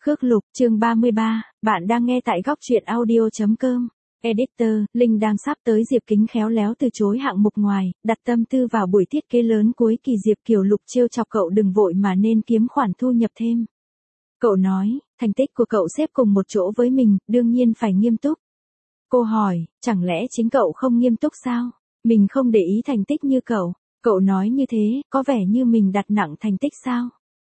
Khước Lục, chương 33, bạn đang nghe tại góc truyện audio.com. Editor, Linh đang sắp tới Diệp Kính khéo léo từ chối hạng mục ngoài, đặt tâm tư vào buổi thiết kế lớn cuối kỳ. Diệp Kiều Lục trêu chọc cậu đừng vội mà nên kiếm khoản thu nhập thêm. Cậu nói, thành tích của cậu xếp cùng một chỗ với mình, đương nhiên phải nghiêm túc. Cô hỏi, chẳng lẽ chính cậu không nghiêm túc sao? Mình không để ý thành tích như cậu. Cậu nói như thế, có vẻ như mình đặt nặng thành tích sao?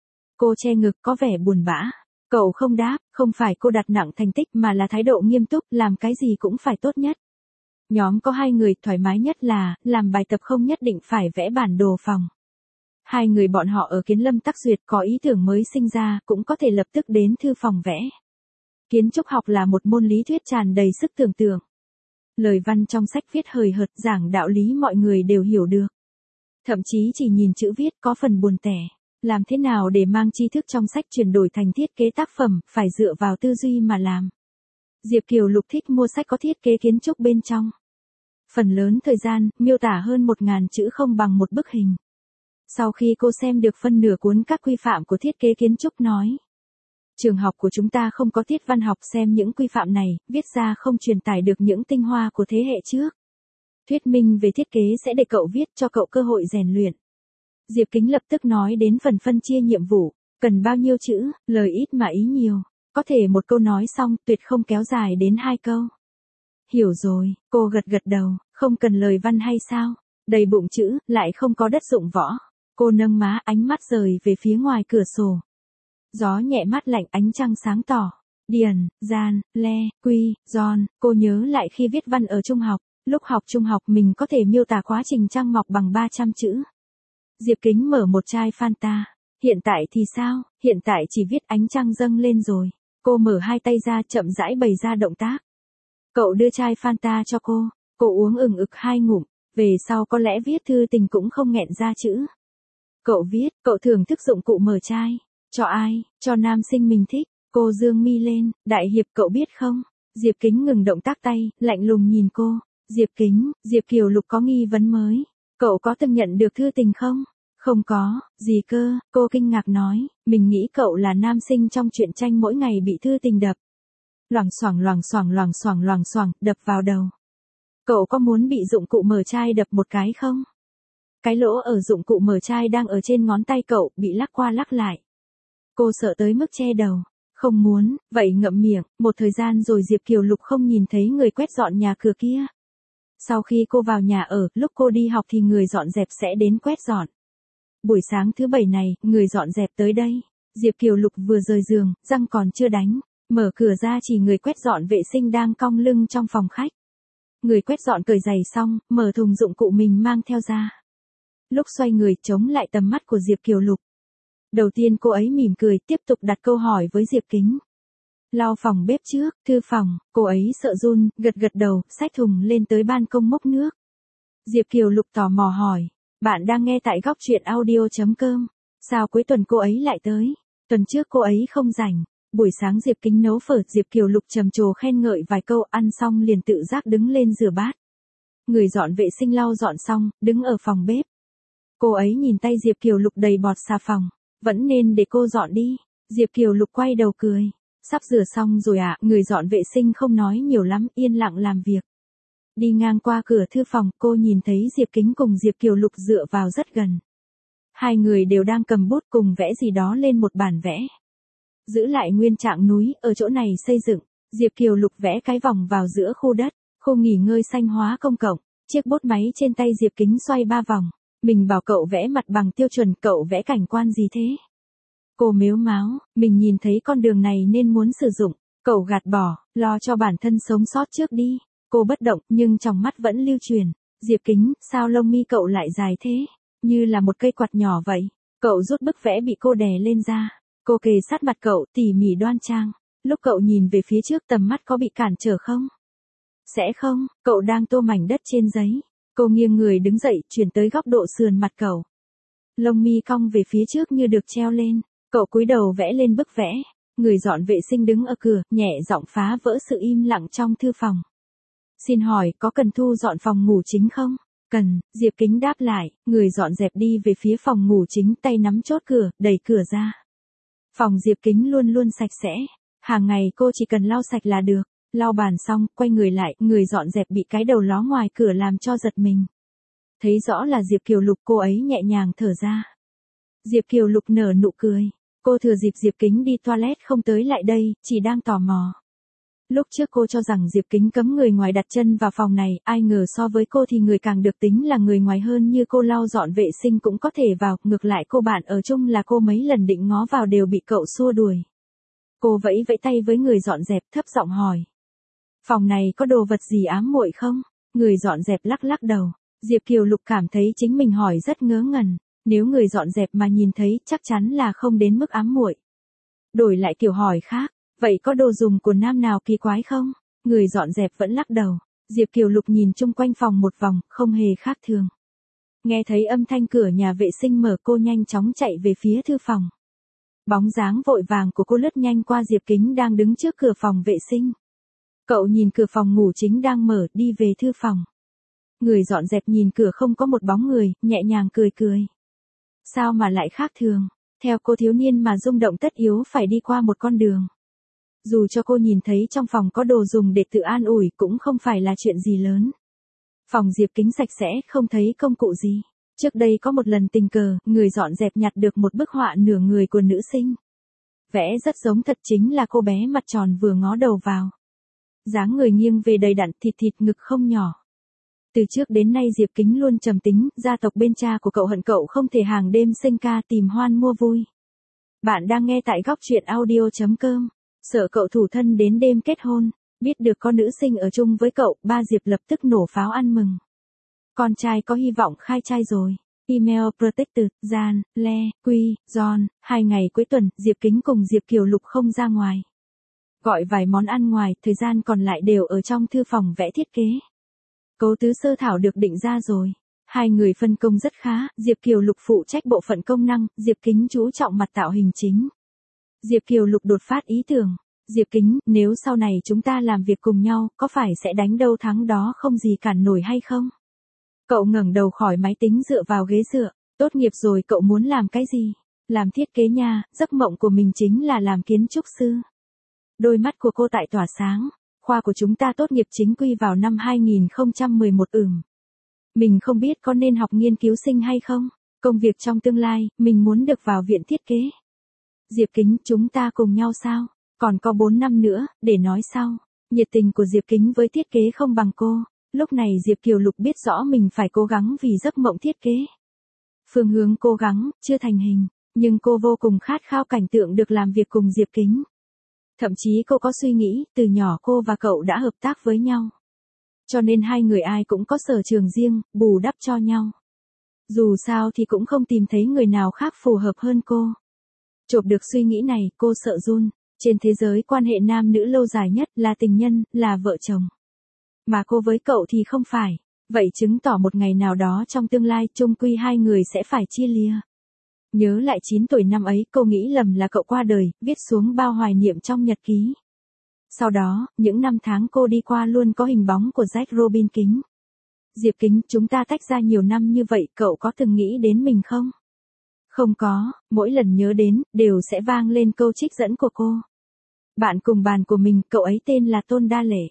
Cô che ngực có vẻ buồn bã. Cậu không đáp, không phải cô đặt nặng thành tích mà là thái độ nghiêm túc, làm cái gì cũng phải tốt nhất. Nhóm có 2 người, thoải mái nhất là, làm bài tập không nhất định phải vẽ bản đồ phòng. 2 người bọn họ ở Kiến Lâm Tắc Duyệt có ý tưởng mới sinh ra, cũng có thể lập tức đến thư phòng vẽ. Kiến trúc học là một môn lý thuyết tràn đầy sức tưởng tượng. Lời văn trong sách viết hời hợt, giảng đạo lý mọi người đều hiểu được. Thậm chí chỉ nhìn chữ viết có phần buồn tẻ. Làm thế nào để mang tri thức trong sách chuyển đổi thành thiết kế tác phẩm, phải dựa vào tư duy mà làm. Diệp Kiều Lục thích mua sách có thiết kế kiến trúc bên trong. Phần lớn thời gian, miêu tả hơn 1000 chữ không bằng một bức hình. Sau khi cô xem được phân nửa cuốn các quy phạm của thiết kế kiến trúc nói. Trường học của chúng ta không có tiết văn học, xem những quy phạm này, viết ra không truyền tải được những tinh hoa của thế hệ trước. Thuyết minh về thiết kế sẽ để cậu viết, cho cậu cơ hội rèn luyện. Diệp Kính lập tức nói đến phần phân chia nhiệm vụ, cần bao nhiêu chữ, lời ít mà ý nhiều, có thể một câu nói xong, tuyệt không kéo dài đến 2 câu. Hiểu rồi, cô gật gật đầu, không cần lời văn hay sao, đầy bụng chữ, lại không có đất dụng võ. Cô nâng má, ánh mắt rời về phía ngoài cửa sổ. Gió nhẹ mát lạnh, ánh trăng sáng tỏ. Điền, gian, le, quy, giòn, cô nhớ lại khi viết văn ở trung học, lúc học trung học mình có thể miêu tả quá trình trăng mọc bằng 300 chữ. Diệp Kính mở một chai Fanta. Hiện tại thì sao? Hiện tại chỉ viết ánh trăng dâng lên rồi. Cô mở 2 tay ra, chậm rãi bày ra động tác. Cậu đưa chai Fanta cho cô. Cô uống ừng ực 2 ngụm. Về sau có lẽ viết thư tình cũng không nghẹn ra chữ. Cậu viết, cậu thưởng thức dụng cụ mở chai. Cho ai? Cho nam sinh mình thích. Cô dương mi lên. Đại hiệp cậu biết không? Diệp Kính ngừng động tác tay, lạnh lùng nhìn cô. Diệp Kính, Diệp Kiều Lục có nghi vấn mới. Cậu có từng nhận được thư tình không? Không có, gì cơ, cô kinh ngạc nói, mình nghĩ cậu là nam sinh trong truyện tranh mỗi ngày bị thư tình đập. Loảng xoảng, đập vào đầu. Cậu có muốn bị dụng cụ mở chai đập một cái không? Cái lỗ ở dụng cụ mở chai đang ở trên ngón tay cậu, bị lắc qua lắc lại. Cô sợ tới mức che đầu. Không muốn, vậy ngậm miệng. Một thời gian rồi Diệp Kiều Lục không nhìn thấy người quét dọn nhà cửa kia. Sau khi cô vào nhà ở, lúc cô đi học thì người dọn dẹp sẽ đến quét dọn. Buổi sáng thứ 7 này, người dọn dẹp tới đây. Diệp Kiều Lục vừa rời giường, răng còn chưa đánh. Mở cửa ra chỉ người quét dọn vệ sinh đang cong lưng trong phòng khách. Người quét dọn cởi giày xong, mở thùng dụng cụ mình mang theo ra. Lúc xoay người chống lại tầm mắt của Diệp Kiều Lục. Đầu tiên cô ấy mỉm cười, tiếp tục đặt câu hỏi với Diệp Kính. Lau phòng bếp trước, thư phòng, cô ấy sợ run, gật gật đầu, xách thùng lên tới ban công múc nước. Diệp Kiều Lục tò mò hỏi, bạn đang nghe tại góc truyện audio.com, sao cuối tuần cô ấy lại tới? Tuần trước cô ấy không rảnh, buổi sáng Diệp Kính nấu phở, Diệp Kiều Lục trầm trồ khen ngợi vài câu, ăn xong liền tự giác đứng lên rửa bát. Người dọn vệ sinh lau dọn xong, đứng ở phòng bếp. Cô ấy nhìn tay Diệp Kiều Lục đầy bọt xà phòng, vẫn nên để cô dọn đi. Diệp Kiều Lục quay đầu cười. Sắp rửa xong rồi ạ, người dọn vệ sinh không nói nhiều lắm, yên lặng làm việc. Đi ngang qua cửa thư phòng, cô nhìn thấy Diệp Kính cùng Diệp Kiều Lục dựa vào rất gần. 2 người đều đang cầm bút cùng vẽ gì đó lên một bản vẽ. Giữ lại nguyên trạng núi, ở chỗ này xây dựng. Diệp Kiều Lục vẽ cái vòng vào giữa khu đất, khu nghỉ ngơi xanh hóa công cộng. Chiếc bút máy trên tay Diệp Kính xoay 3 vòng. Mình bảo cậu vẽ mặt bằng tiêu chuẩn, cậu vẽ cảnh quan gì thế? Cô mếu máo, mình nhìn thấy con đường này nên muốn sử dụng. Cậu gạt bỏ, lo cho bản thân sống sót trước đi. Cô bất động, nhưng trong mắt vẫn lưu truyền. Diệp Kính, sao lông mi cậu lại dài thế? Như là một cây quạt nhỏ vậy. Cậu rút bức vẽ bị cô đè lên ra. Cô kề sát mặt cậu, tỉ mỉ đoan trang. Lúc cậu nhìn về phía trước, tầm mắt có bị cản trở không? Sẽ không, cậu đang tô mảnh đất trên giấy. Cô nghiêng người đứng dậy, chuyển tới góc độ sườn mặt cậu. Lông mi cong về phía trước như được treo lên. Cậu cúi đầu vẽ lên bức vẽ. Người dọn vệ sinh đứng ở cửa, nhẹ giọng phá vỡ sự im lặng trong thư phòng. Xin hỏi, có cần thu dọn phòng ngủ chính không? Cần, Diệp Kính đáp lại. Người dọn dẹp đi về phía phòng ngủ chính, tay nắm chốt cửa, đẩy cửa ra. Phòng Diệp Kính luôn luôn sạch sẽ. Hàng ngày cô chỉ cần lau sạch là được. Lau bàn xong, quay người lại, người dọn dẹp bị cái đầu ló ngoài cửa làm cho giật mình. Thấy rõ là Diệp Kiều Lục, cô ấy nhẹ nhàng thở ra. Diệp Kiều Lục nở nụ cười. Cô thừa dịp Diệp Kính đi toilet không tới lại đây, chỉ đang tò mò. Lúc trước cô cho rằng Diệp Kính cấm người ngoài đặt chân vào phòng này, ai ngờ so với cô thì người càng được tính là người ngoài hơn, như cô lau dọn vệ sinh cũng có thể vào, ngược lại cô bạn ở chung là cô mấy lần định ngó vào đều bị cậu xua đuổi. Cô vẫy vẫy tay với người dọn dẹp, thấp giọng hỏi. Phòng này có đồ vật gì ám muội không? Người dọn dẹp lắc lắc đầu. Diệp Kiều Lục cảm thấy chính mình hỏi rất ngớ ngẩn. Nếu người dọn dẹp mà nhìn thấy chắc chắn là không đến mức ám muội. Đổi lại kiểu hỏi khác. Vậy có đồ dùng của nam nào kỳ quái không? Người dọn dẹp vẫn lắc đầu. Diệp Kiều Lục nhìn chung quanh phòng một vòng, không hề khác thường. Nghe thấy âm thanh cửa nhà vệ sinh mở, cô nhanh chóng chạy về phía thư phòng. Bóng dáng vội vàng của cô lướt nhanh qua Diệp Kính đang đứng trước cửa phòng vệ sinh. Cậu nhìn cửa phòng ngủ chính đang mở, đi về thư phòng. Người dọn dẹp nhìn cửa không có một bóng người, nhẹ nhàng cười cười. Sao mà lại khác thường? Theo cô, thiếu niên mà rung động tất yếu phải đi qua một con đường. Dù cho cô nhìn thấy trong phòng có đồ dùng để tự an ủi cũng không phải là chuyện gì lớn. Phòng Diệp Kính sạch sẽ, không thấy công cụ gì. Trước đây có một lần tình cờ, người dọn dẹp nhặt được một bức họa nửa người của nữ sinh. Vẽ rất giống thật, chính là cô bé mặt tròn vừa ngó đầu vào. Dáng người nghiêng về đầy đặn, thịt thịt, ngực không nhỏ. Từ trước đến nay Diệp Kính luôn trầm tính, gia tộc bên cha của cậu hận cậu không thể hàng đêm sinh ca tìm hoan mua vui. Bạn đang nghe tại góc truyện audio.com. Sợ cậu thủ thân đến đêm kết hôn, biết được con nữ sinh ở chung với cậu, ba Diệp lập tức nổ pháo ăn mừng. Con trai có hy vọng khai trai rồi. Email Protected, Jan, Le, Quy, John. 2 ngày cuối tuần, Diệp Kính cùng Diệp Kiều Lục không ra ngoài. Gọi vài món ăn ngoài, thời gian còn lại đều ở trong thư phòng vẽ thiết kế. Cấu tứ sơ thảo được định ra rồi. 2 người phân công rất khá, Diệp Kiều Lục phụ trách bộ phận công năng, Diệp Kính chú trọng mặt tạo hình chính. Diệp Kiều Lục đột phát ý tưởng. Diệp Kính, nếu sau này chúng ta làm việc cùng nhau, có phải sẽ đánh đâu thắng đó không gì cản nổi hay không? Cậu ngẩng đầu khỏi máy tính dựa vào ghế dựa. Tốt nghiệp rồi cậu muốn làm cái gì? Làm thiết kế nha, giấc mộng của mình chính là làm kiến trúc sư. Đôi mắt của cô tại tỏa sáng. Khoa của chúng ta tốt nghiệp chính quy vào năm 2011 Mình không biết có nên học nghiên cứu sinh hay không? Công việc trong tương lai, mình muốn được vào viện thiết kế. Diệp Kính, chúng ta cùng nhau sao? Còn có 4 năm nữa, để nói sau. Nhiệt tình của Diệp Kính với thiết kế không bằng cô. Lúc này Diệp Kiều Lục biết rõ mình phải cố gắng vì giấc mộng thiết kế. Phương hướng cố gắng, chưa thành hình, nhưng cô vô cùng khát khao cảnh tượng được làm việc cùng Diệp Kính. Thậm chí cô có suy nghĩ, từ nhỏ cô và cậu đã hợp tác với nhau. Cho nên 2 người ai cũng có sở trường riêng, bù đắp cho nhau. Dù sao thì cũng không tìm thấy người nào khác phù hợp hơn cô. Chộp được suy nghĩ này, cô sợ run. Trên thế giới quan hệ nam nữ lâu dài nhất là tình nhân, là vợ chồng. Mà cô với cậu thì không phải. Vậy chứng tỏ một ngày nào đó trong tương lai chung quy 2 người sẽ phải chia lìa. Nhớ lại 9 tuổi năm ấy, cô nghĩ lầm là cậu qua đời, viết xuống bao hoài niệm trong nhật ký. Sau đó, những năm tháng cô đi qua luôn có hình bóng của Jack Robin Kính. Diệp Kính, chúng ta tách ra nhiều năm như vậy, cậu có từng nghĩ đến mình không? Không có, mỗi lần nhớ đến, đều sẽ vang lên câu trích dẫn của cô. Bạn cùng bàn của mình, cậu ấy tên là Tôn Đa Lệ.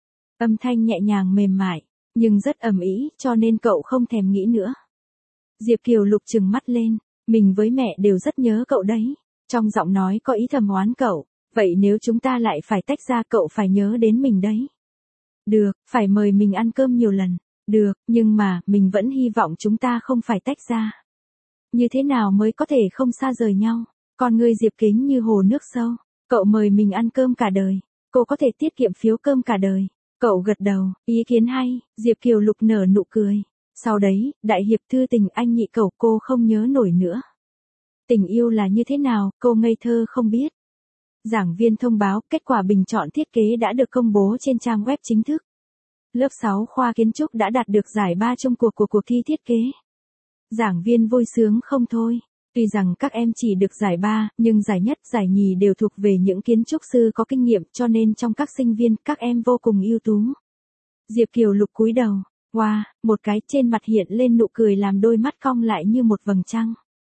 Âm thanh nhẹ nhàng mềm mại, nhưng rất ầm ĩ, cho nên cậu không thèm nghĩ nữa. Diệp Kiều Lục trừng mắt lên, mình với mẹ đều rất nhớ cậu đấy. Trong giọng nói có ý thầm oán cậu, vậy nếu chúng ta lại phải tách ra cậu phải nhớ đến mình đấy. Được, phải mời mình ăn cơm nhiều lần. Được, nhưng mà, mình vẫn hy vọng chúng ta không phải tách ra. Như thế nào mới có thể không xa rời nhau? Con người Diệp Kính như hồ nước sâu. Cậu mời mình ăn cơm cả đời. Cô có thể tiết kiệm phiếu cơm cả đời. Cậu gật đầu, ý kiến hay, Diệp Kiều Lục nở nụ cười. Sau đấy, đại hiệp thư tình anh nhị cậu cô không nhớ nổi nữa. Tình yêu là như thế nào, cô ngây thơ không biết. Giảng viên thông báo kết quả bình chọn thiết kế đã được công bố trên trang web chính thức. Lớp 6 khoa kiến trúc đã đạt được giải 3 chung cuộc của cuộc thi thiết kế. Giảng viên vui sướng không thôi. Tuy rằng các em chỉ được giải 3, nhưng giải nhất, giải nhì đều thuộc về những kiến trúc sư có kinh nghiệm, cho nên trong các sinh viên, các em vô cùng ưu tú. Diệp Kiều Lục cúi đầu, wow, một cái trên mặt hiện lên nụ cười làm đôi mắt cong lại như một vầng trăng.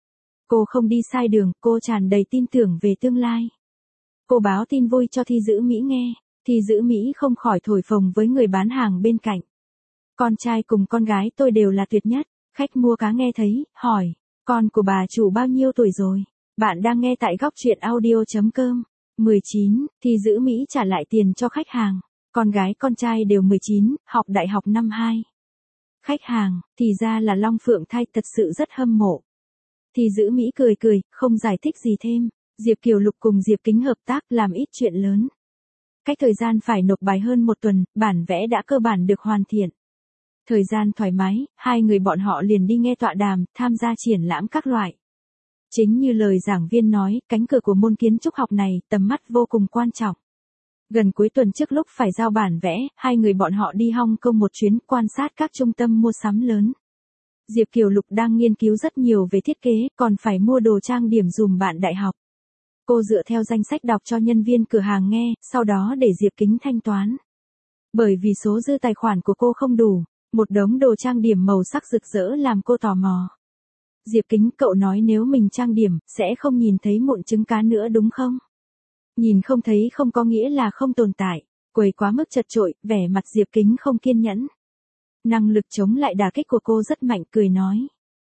Cô không đi sai đường, cô tràn đầy tin tưởng về tương lai. Cô báo tin vui cho Thi Dữ Mỹ nghe, Thi Dữ Mỹ không khỏi thổi phồng với người bán hàng bên cạnh. Con trai cùng con gái tôi đều là tuyệt nhất. Khách mua cá nghe thấy, hỏi, con của bà chủ bao nhiêu tuổi rồi? Bạn đang nghe tại góc truyện audio.com. 19, Thi Dữ Mỹ trả lại tiền cho khách hàng. Con gái con trai đều 19, học đại học năm 2. Khách hàng, thì ra là Long Phượng Thai, thật sự rất hâm mộ. Thi Dữ Mỹ cười cười, không giải thích gì thêm. Diệp Kiều Lục cùng Diệp Kính hợp tác làm ít chuyện lớn. Cách thời gian phải nộp bài hơn một tuần, bản vẽ đã cơ bản được hoàn thiện. Thời gian thoải mái, hai người bọn họ liền đi nghe tọa đàm, tham gia triển lãm các loại. Chính như lời giảng viên nói, cánh cửa của môn kiến trúc học này, tầm mắt vô cùng quan trọng. Gần cuối tuần trước lúc phải giao bản vẽ, hai người bọn họ đi Hong Kong một chuyến quan sát các trung tâm mua sắm lớn. Diệp Kiều Lục đang nghiên cứu rất nhiều về thiết kế, còn phải mua đồ trang điểm dùm bạn đại học. Cô dựa theo danh sách đọc cho nhân viên cửa hàng nghe, sau đó để Diệp Kính thanh toán. Bởi vì số dư tài khoản của cô không đủ, một đống đồ trang điểm màu sắc rực rỡ làm cô tò mò. Diệp Kính, cậu nói nếu mình trang điểm, sẽ không nhìn thấy mụn trứng cá nữa đúng không? Nhìn không thấy không có nghĩa là không tồn tại. Quầy quá mức chật chội, vẻ mặt Diệp Kính không kiên nhẫn. Năng lực chống lại đả kích của cô rất mạnh, cười nói.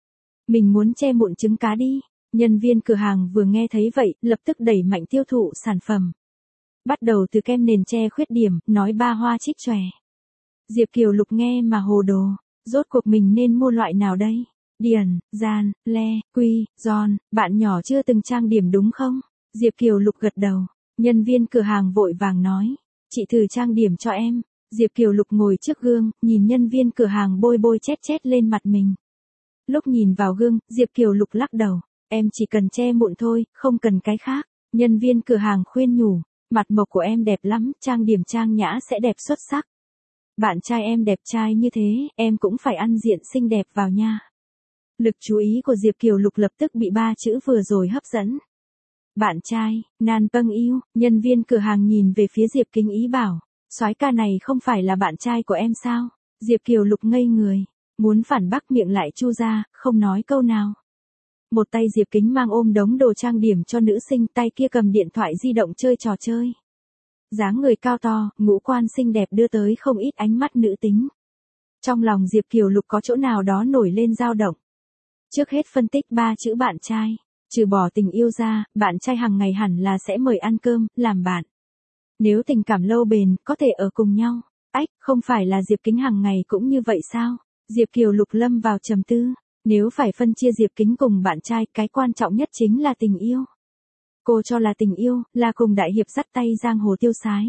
Mình muốn che mụn trứng cá đi. Nhân viên cửa hàng vừa nghe thấy vậy, lập tức đẩy mạnh tiêu thụ sản phẩm. Bắt đầu từ kem nền che khuyết điểm, nói ba hoa trích chòe. Diệp Kiều Lục nghe mà hồ đồ. Rốt cuộc mình nên mua loại nào đây? Điền, Gian, Le, Quy, Giòn, bạn nhỏ chưa từng trang điểm đúng không? Diệp Kiều Lục gật đầu. Nhân viên cửa hàng vội vàng nói. Chị thử trang điểm cho em. Diệp Kiều Lục ngồi trước gương, nhìn nhân viên cửa hàng bôi bôi chét chét lên mặt mình. Lúc nhìn vào gương, Diệp Kiều Lục lắc đầu. Em chỉ cần che mụn thôi, không cần cái khác. Nhân viên cửa hàng khuyên nhủ. Mặt mộc của em đẹp lắm, trang điểm trang nhã sẽ đẹp xuất sắc. Bạn trai em đẹp trai như thế, em cũng phải ăn diện xinh đẹp vào nha. Lực chú ý của Diệp Kiều Lục lập tức bị ba chữ vừa rồi hấp dẫn. Bạn trai, Nan Pâng Yêu, nhân viên cửa hàng nhìn về phía Diệp Kính ý bảo. Soái ca này không phải là bạn trai của em sao? Diệp Kiều Lục ngây người. Muốn phản bác miệng lại chu ra, không nói câu nào. Một tay Diệp Kính mang ôm đống đồ trang điểm cho nữ sinh, tay kia cầm điện thoại di động chơi trò chơi. Dáng người cao to, ngũ quan xinh đẹp đưa tới không ít ánh mắt nữ tính. Trong lòng Diệp Kiều Lục có chỗ nào đó nổi lên dao động. Trước hết phân tích ba chữ bạn trai. Trừ bỏ tình yêu ra, bạn trai hàng ngày hẳn là sẽ mời ăn cơm, làm bạn. Nếu tình cảm lâu bền, có thể ở cùng nhau. Ách, không phải là Diệp Kính hàng ngày cũng như vậy sao? Diệp Kiều Lục lâm vào trầm tư. Nếu phải phân chia Diệp Kính cùng bạn trai, cái quan trọng nhất chính là tình yêu. Cô cho là tình yêu, là cùng đại hiệp dắt tay giang hồ tiêu sái.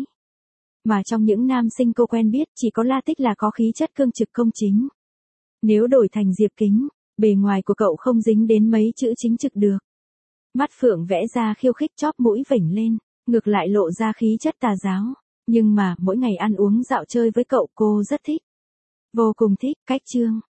Mà trong những nam sinh cô quen biết, chỉ có La Tích là có khí chất cương trực công chính. Nếu đổi thành Diệp Kính, bề ngoài của cậu không dính đến mấy chữ chính trực được. Mắt phượng vẽ ra khiêu khích, chóp mũi vểnh lên, ngược lại lộ ra khí chất tà giáo. Nhưng mà, mỗi ngày ăn uống dạo chơi với cậu cô rất thích. Vô cùng thích, cách chương.